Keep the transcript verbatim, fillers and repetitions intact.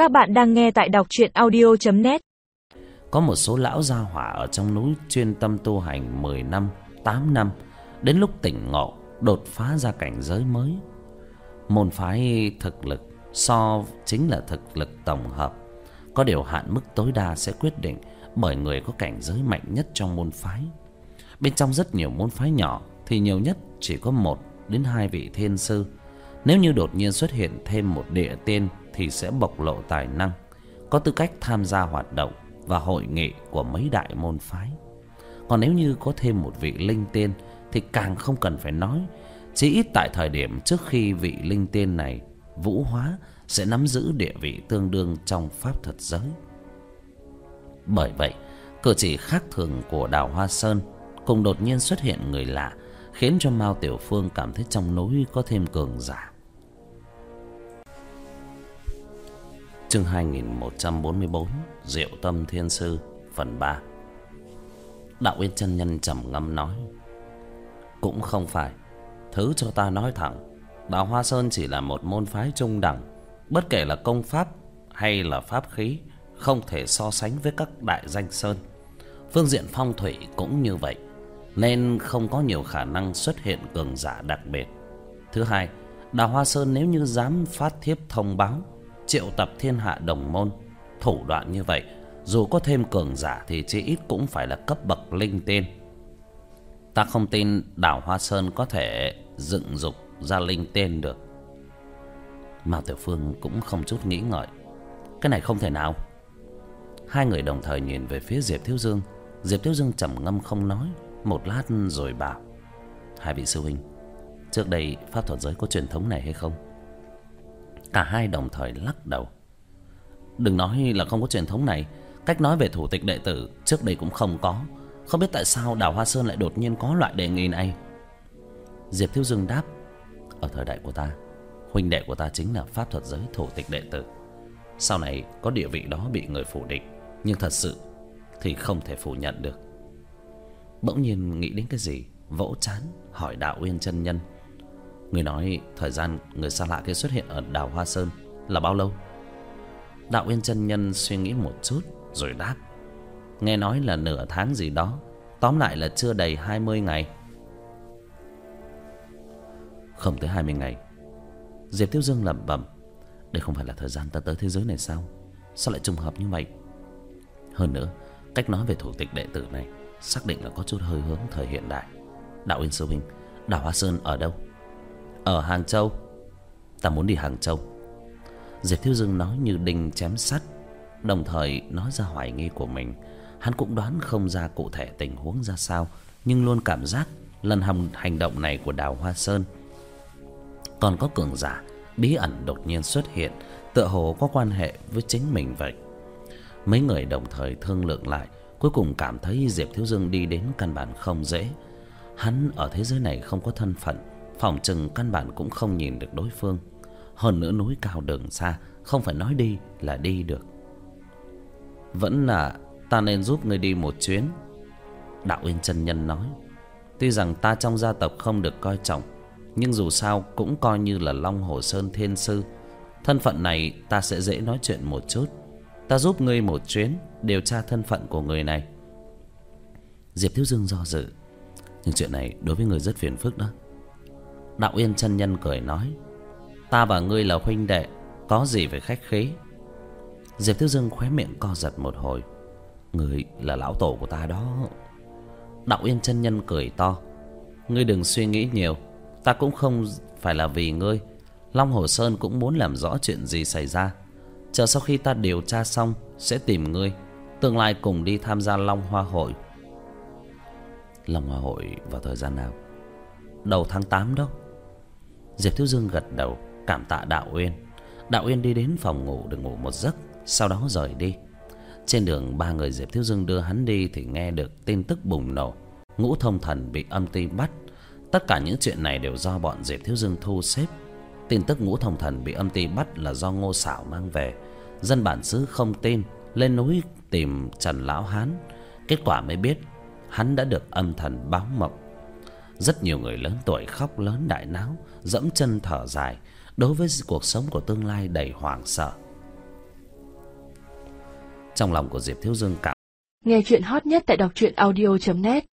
Các bạn đang nghe tại đọc truyện audio chấm net. Có một số lão gia hỏa ở trong núi chuyên tâm tu hành mười năm, tám năm, đến lúc tỉnh ngộ đột phá ra cảnh giới mới. Môn phái thực lực so chính là thực lực tổng hợp, có điều hạn mức tối đa sẽ quyết định bởi người có cảnh giới mạnh nhất trong môn phái. Bên trong rất nhiều môn phái nhỏ thì nhiều nhất chỉ có một đến hai vị thiên sư. Nếu như đột nhiên xuất hiện thêm một địa tiên thì sẽ bộc lộ tài năng, có tư cách tham gia hoạt động và hội nghị của mấy đại môn phái. Còn nếu như có thêm một vị linh tiên thì càng không cần phải nói, chỉ ít tại thời điểm trước khi vị linh tiên này vũ hóa sẽ nắm giữ địa vị tương đương trong pháp thuật giới. Bởi vậy, cử chỉ khác thường của Đào Hoa Sơn cùng đột nhiên xuất hiện người lạ khiến cho Mao Tiểu Phương cảm thấy trong núi có thêm cường giả. Chương hai nghìn một trăm bốn mươi bốn, Diệu Tâm Thiên Sư, phần ba. Đạo Uyên chân nhân trầm ngâm nói: cũng không phải, thứ cho ta nói thẳng, Đào Hoa Sơn chỉ là một môn phái trung đẳng, bất kể là công pháp hay là pháp khí, không thể so sánh với các đại danh sơn. Phương diện phong thủy cũng như vậy, nên không có nhiều khả năng xuất hiện cường giả đặc biệt. Thứ hai, Đào Hoa Sơn nếu như dám phát thiếp thông báo triệu tập thiên hạ đồng môn, thủ đoạn như vậy, dù có thêm cường giả thì chỉ ít cũng phải là cấp bậc linh tiên. Ta không tin Đào Hoa Sơn có thể dựng dục ra linh tiên được. Mao Tiểu Phương cũng không chút nghĩ ngợi: cái này không thể nào. Hai người đồng thời nhìn về phía Diệp Thiếu Dương. Diệp Thiếu Dương trầm ngâm không nói một lát rồi bảo: hai vị sư huynh, trước đây pháp thuật giới có truyền thống này hay không? Cả hai đồng thời lắc đầu. Đừng nói là không có truyền thống này, cách nói về thủ tịch đệ tử trước đây cũng không có. Không biết tại sao Đào Hoa Sơn lại đột nhiên có loại đề nghị này. Diệp Thiếu Dương đáp: ở thời đại của ta, huynh đệ của ta chính là pháp thuật giới thủ tịch đệ tử. Sau này có địa vị đó bị người phủ định, nhưng thật sự thì không thể phủ nhận được. Bỗng nhiên nghĩ đến cái gì, vỗ trán hỏi Đạo Uyên chân nhân: người nói thời gian người xa lạ kia xuất hiện ở Đào Hoa Sơn là bao lâu? Đạo Uyên chân nhân suy nghĩ một chút rồi đáp: nghe nói là nửa tháng gì đó, tóm lại là chưa đầy hai mươi ngày. Không tới hai mươi ngày. Diệp Thiếu Dương lẩm bẩm: đây không phải là thời gian ta tới thế giới này sao? Sao lại trùng hợp như vậy? Hơn nữa, cách nói về thủ tịch đệ tử này xác định là có chút hơi hướng thời hiện đại. Đạo Uyên sư huynh, Đào Hoa Sơn ở đâu? Ở Hàng Châu. Ta muốn đi Hàng Châu. Diệp Thiếu Dương nói như đinh chém sắt, đồng thời nói ra hoài nghi của mình. Hắn cũng đoán không ra cụ thể tình huống ra sao, nhưng luôn cảm giác lần hành, hành động này của Đào Hoa Sơn còn có cường giả bí ẩn đột nhiên xuất hiện, tựa hồ có quan hệ với chính mình vậy. Mấy người đồng thời thương lượng lại, cuối cùng cảm thấy Diệp Thiếu Dương đi đến căn bản không dễ. Hắn ở thế giới này không có thân phận, phỏng chừng căn bản cũng không nhìn được đối phương. Hơn nữa núi cao đường xa, không phải nói đi là đi được. Vẫn là ta nên giúp ngươi đi một chuyến. Đạo Uyên chân nhân nói: tuy rằng ta trong gia tộc không được coi trọng, nhưng dù sao cũng coi như là Long Hồ Sơn Thiên Sư. Thân phận này ta sẽ dễ nói chuyện một chút. Ta giúp ngươi một chuyến, điều tra thân phận của người này. Diệp Thiếu Dương do dự: nhưng chuyện này đối với người rất phiền phức đó. Đạo Uyên chân nhân cười nói: ta và ngươi là huynh đệ, có gì phải khách khí. Diệp Thiếu Dương khóe miệng co giật một hồi: ngươi là lão tổ của ta đó. Đạo Uyên chân nhân cười to: ngươi đừng suy nghĩ nhiều, ta cũng không phải là vì ngươi. Long Hồ Sơn cũng muốn làm rõ chuyện gì xảy ra. Chờ sau khi ta điều tra xong sẽ tìm ngươi, tương lai cùng đi tham gia Long Hoa Hội. Long Hoa Hội vào thời gian nào? Đầu tháng tám đó. Diệp Thiếu Dương gật đầu cảm tạ Đạo Uyên. Đạo Uyên đi đến phòng ngủ để ngủ một giấc, sau đó rời đi. Trên đường ba người Diệp Thiếu Dương đưa hắn đi thì nghe được tin tức bùng nổ: Ngũ Thông Thần bị âm ty bắt. Tất cả những chuyện này đều do bọn Diệp Thiếu Dương thu xếp. Tin tức Ngũ Thông Thần bị âm ty bắt là do Ngô Sảo mang về. Dân bản xứ không tin, lên núi tìm Trần Lão Hán. Kết quả mới biết hắn đã được âm thần báo mộng. Rất nhiều người lớn tuổi khóc lớn đại náo, dẫm chân thở dài, đối với cuộc sống của tương lai đầy hoảng sợ. Trong lòng của Diệp Thiếu Dương cảm Nghe chuyện hot nhất tại đọc truyện audio chấm net.